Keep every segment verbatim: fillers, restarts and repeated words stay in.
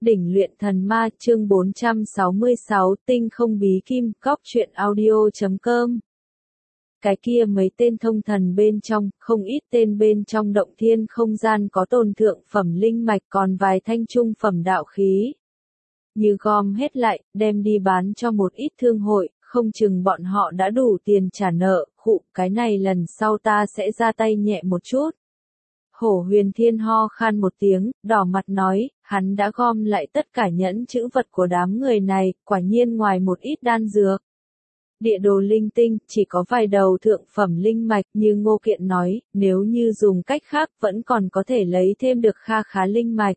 Đỉnh luyện thần ma chương bốn trăm sáu mươi sáu tinh không bí kim cóc truyện audio.com. Cái kia mấy tên thông thần bên trong, không ít tên bên trong động thiên không gian có tồn thượng phẩm linh mạch còn vài thanh trung phẩm đạo khí. Như gom hết lại, đem đi bán cho một ít thương hội, không chừng bọn họ đã đủ tiền trả nợ, khụ, cái này lần sau ta sẽ ra tay nhẹ một chút. Hổ Huyền Thiên ho khan một tiếng, đỏ mặt nói, hắn đã gom lại tất cả nhẫn chữ vật của đám người này, quả nhiên ngoài một ít đan dược. Địa đồ linh tinh, chỉ có vài đầu thượng phẩm linh mạch như Ngô Kiện nói, nếu như dùng cách khác vẫn còn có thể lấy thêm được kha khá linh mạch.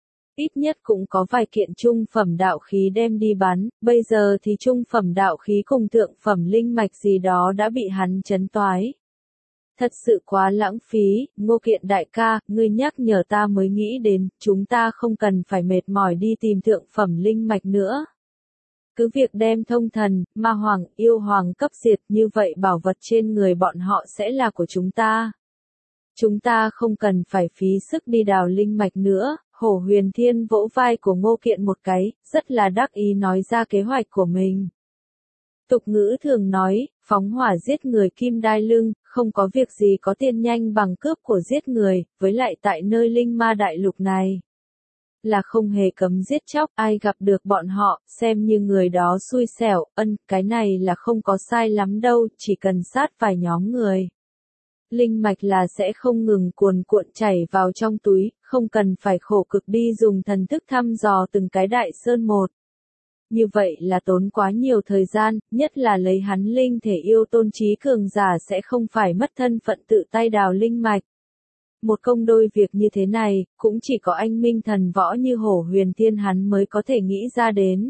Ít nhất cũng có vài kiện trung phẩm đạo khí đem đi bán, bây giờ thì trung phẩm đạo khí cùng thượng phẩm linh mạch gì đó đã bị hắn chấn toái. Thật sự quá lãng phí, Ngô Kiện đại ca, ngươi nhắc nhở ta mới nghĩ đến, chúng ta không cần phải mệt mỏi đi tìm thượng phẩm linh mạch nữa. Cứ việc đem thông thần, ma hoàng, yêu hoàng cấp diệt như vậy bảo vật trên người bọn họ sẽ là của chúng ta. Chúng ta không cần phải phí sức đi đào linh mạch nữa, Hổ Huyền Thiên vỗ vai của Ngô Kiện một cái, rất là đắc ý nói ra kế hoạch của mình. Tục ngữ thường nói, phóng hỏa giết người kim đai lưng, không có việc gì có tiền nhanh bằng cướp của giết người, với lại tại nơi linh ma đại lục này. Là không hề cấm giết chóc, ai gặp được bọn họ, xem như người đó xui xẻo, ân, cái này là không có sai lắm đâu, chỉ cần sát vài nhóm người. Linh mạch là sẽ không ngừng cuồn cuộn chảy vào trong túi, không cần phải khổ cực đi dùng thần thức thăm dò từng cái đại sơn một. Như vậy là tốn quá nhiều thời gian, nhất là lấy hắn linh thể yêu tôn trí cường giả sẽ không phải mất thân phận tự tay đào linh mạch. Một công đôi việc như thế này, cũng chỉ có anh minh thần võ như Hổ Huyền Thiên hắn mới có thể nghĩ ra đến.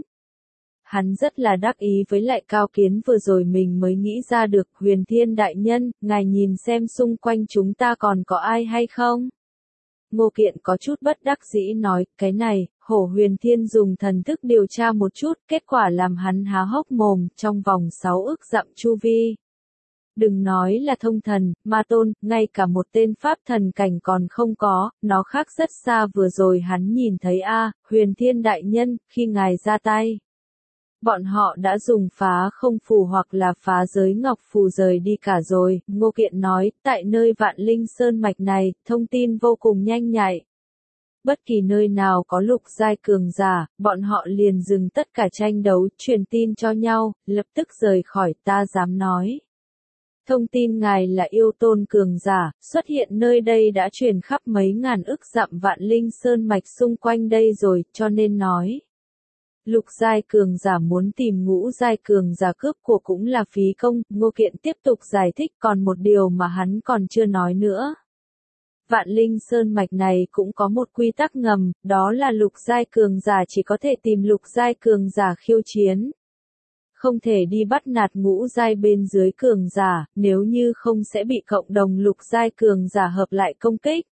Hắn rất là đắc ý với lại cao kiến vừa rồi mình mới nghĩ ra được, Huyền Thiên đại nhân, ngài nhìn xem xung quanh chúng ta còn có ai hay không? Ngô Kiện có chút bất đắc dĩ nói, cái này, Hổ Huyền Thiên dùng thần thức điều tra một chút, kết quả làm hắn há hốc mồm, trong vòng sáu ức dặm chu vi. Đừng nói là thông thần, ma tôn, ngay cả một tên pháp thần cảnh còn không có, nó khác rất xa vừa rồi hắn nhìn thấy a, Huyền Thiên đại nhân, khi ngài ra tay. Bọn họ đã dùng phá không phù hoặc là phá giới ngọc phù rời đi cả rồi, Ngô Kiện nói, tại nơi Vạn Linh Sơn mạch này, thông tin vô cùng nhanh nhạy. Bất kỳ nơi nào có lục giai cường giả, bọn họ liền dừng tất cả tranh đấu, truyền tin cho nhau, lập tức rời khỏi, ta dám nói. Thông tin ngài là yêu tôn cường giả, xuất hiện nơi đây đã truyền khắp mấy ngàn ức dặm Vạn Linh Sơn mạch xung quanh đây rồi, cho nên nói. Lục giai cường giả muốn tìm ngũ giai cường giả cướp của cũng là phí công, Ngô Kiện tiếp tục giải thích còn một điều mà hắn còn chưa nói nữa. Vạn Linh Sơn mạch này cũng có một quy tắc ngầm, đó là lục giai cường giả chỉ có thể tìm lục giai cường giả khiêu chiến. Không thể đi bắt nạt ngũ giai bên dưới cường giả, nếu như không sẽ bị cộng đồng lục giai cường giả hợp lại công kích.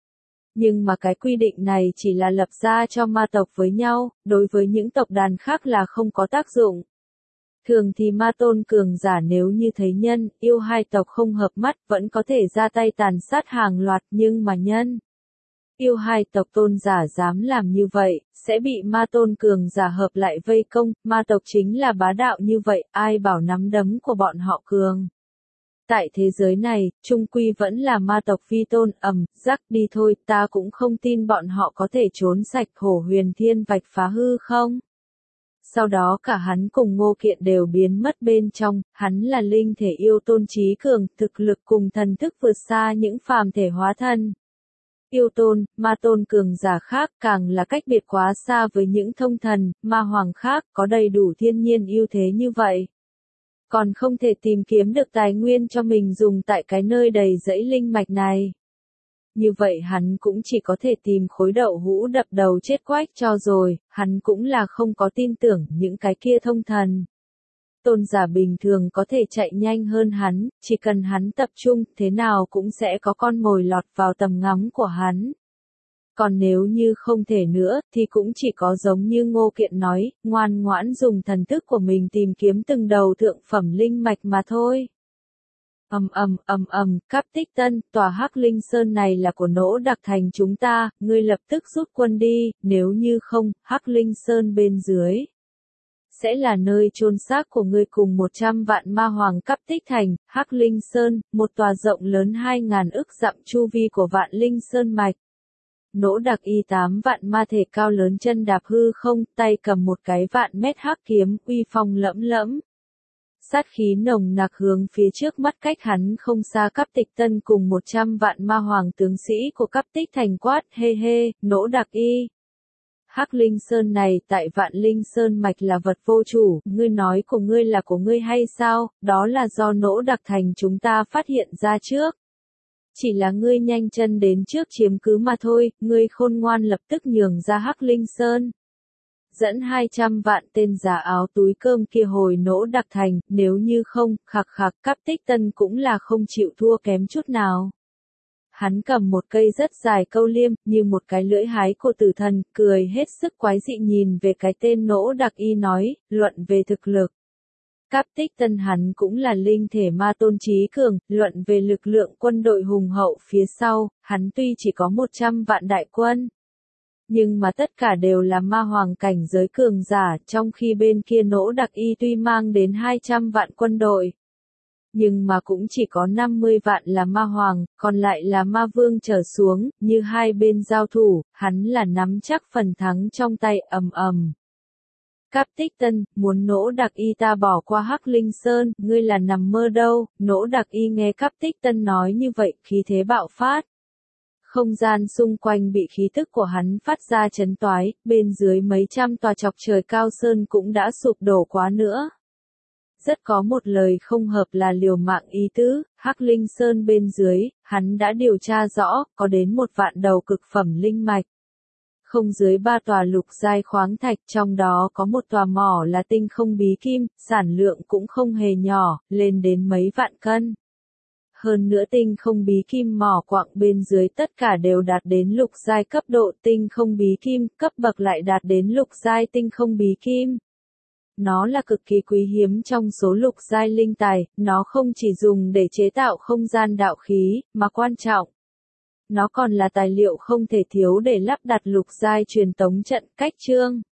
Nhưng mà cái quy định này chỉ là lập ra cho ma tộc với nhau, đối với những tộc đàn khác là không có tác dụng. Thường thì ma tôn cường giả nếu như thấy nhân, yêu hai tộc không hợp mắt vẫn có thể ra tay tàn sát hàng loạt, nhưng mà nhân. Yêu hai tộc tôn giả dám làm như vậy, sẽ bị ma tôn cường giả hợp lại vây công, ma tộc chính là bá đạo như vậy, ai bảo nắm đấm của bọn họ cường. Tại thế giới này, trung quy vẫn là ma tộc phi tôn, ầm, rắc đi thôi, ta cũng không tin bọn họ có thể trốn sạch. Hổ Huyền Thiên vạch phá hư không. Sau đó cả hắn cùng Ngô Kiện đều biến mất bên trong, hắn là linh thể yêu tôn trí cường, thực lực cùng thần thức vượt xa những phàm thể hóa thân. Yêu tôn, ma tôn cường giả khác càng là cách biệt quá xa với những thông thần, ma hoàng khác, có đầy đủ thiên nhiên ưu thế như vậy. Còn không thể tìm kiếm được tài nguyên cho mình dùng tại cái nơi đầy rẫy linh mạch này. Như vậy hắn cũng chỉ có thể tìm khối đậu hũ đập đầu chết quách cho rồi, hắn cũng là không có tin tưởng những cái kia thông thần. Tôn giả bình thường có thể chạy nhanh hơn hắn, chỉ cần hắn tập trung, thế nào cũng sẽ có con mồi lọt vào tầm ngắm của hắn. Còn nếu như không thể nữa, thì cũng chỉ có giống như Ngô Kiện nói, ngoan ngoãn dùng thần thức của mình tìm kiếm từng đầu thượng phẩm linh mạch mà thôi. Ầm ầm ầm ầm, Cáp Tích Tân, tòa Hắc Linh Sơn này là của Nỗ Đặc Thành chúng ta, ngươi lập tức rút quân đi, nếu như không, Hắc Linh Sơn bên dưới sẽ là nơi chôn xác của ngươi cùng một trăm vạn ma hoàng. Cáp Tích Thành, Hắc Linh Sơn, một tòa rộng lớn hai ngàn ức dặm chu vi của Vạn Linh Sơn mạch. Nỗ Đặc y tám vạn ma thể cao lớn chân đạp hư không, tay cầm một cái vạn mét hắc kiếm, uy phong lẫm lẫm. Sát khí nồng nặc hướng phía trước mắt cách hắn không xa. Cáp Tích Tân cùng một trăm vạn ma hoàng tướng sĩ của Cáp Tích Thành quát, hê hê, Nỗ Đặc y. Hắc Linh Sơn này tại Vạn Linh Sơn mạch là vật vô chủ, ngươi nói của ngươi là của ngươi hay sao, đó là do Nỗ Đặc Thành chúng ta phát hiện ra trước. Chỉ là ngươi nhanh chân đến trước chiếm cứ mà thôi, ngươi khôn ngoan lập tức nhường ra Hắc Linh Sơn. Dẫn hai trăm vạn tên giả áo túi cơm kia hồi Nỗ Đặc Thành, nếu như không, khạc khạc. Cáp Tích Tân cũng là không chịu thua kém chút nào. Hắn cầm một cây rất dài câu liêm, như một cái lưỡi hái của tử thần, cười hết sức quái dị nhìn về cái tên Nỗ Đặc y nói, luận về thực lực. Cáp Tích Tân hắn cũng là linh thể ma tôn trí cường, luận về lực lượng quân đội hùng hậu phía sau, hắn tuy chỉ có một trăm vạn đại quân. Nhưng mà tất cả đều là ma hoàng cảnh giới cường giả, trong khi bên kia Nỗ Đặc y tuy mang đến hai trăm vạn quân đội. Nhưng mà cũng chỉ có năm mươi vạn là ma hoàng, còn lại là ma vương trở xuống, như hai bên giao thủ, hắn là nắm chắc phần thắng trong tay. Ầm ầm. Cáp Tích Tân, muốn Nỗ Đặc y ta bỏ qua Hắc Linh Sơn, ngươi là nằm mơ đâu. Nỗ Đặc y nghe Cáp Tích Tân nói như vậy, khí thế bạo phát. Không gian xung quanh bị khí tức của hắn phát ra chấn toái, bên dưới mấy trăm tòa chọc trời cao sơn cũng đã sụp đổ quá nữa. Rất có một lời không hợp là liều mạng ý tứ, Hắc Linh Sơn bên dưới, hắn đã điều tra rõ, có đến một vạn đầu cực phẩm linh mạch. Không dưới ba tòa lục giai khoáng thạch, trong đó có một tòa mỏ là tinh không bí kim, sản lượng cũng không hề nhỏ, lên đến mấy vạn cân. Hơn nữa tinh không bí kim mỏ quặng bên dưới tất cả đều đạt đến lục giai cấp độ tinh không bí kim, cấp bậc lại đạt đến lục giai tinh không bí kim. Nó là cực kỳ quý hiếm trong số lục giai linh tài, nó không chỉ dùng để chế tạo không gian đạo khí, mà quan trọng. Nó còn là tài liệu không thể thiếu để lắp đặt lục giai truyền tống trận, cách chương.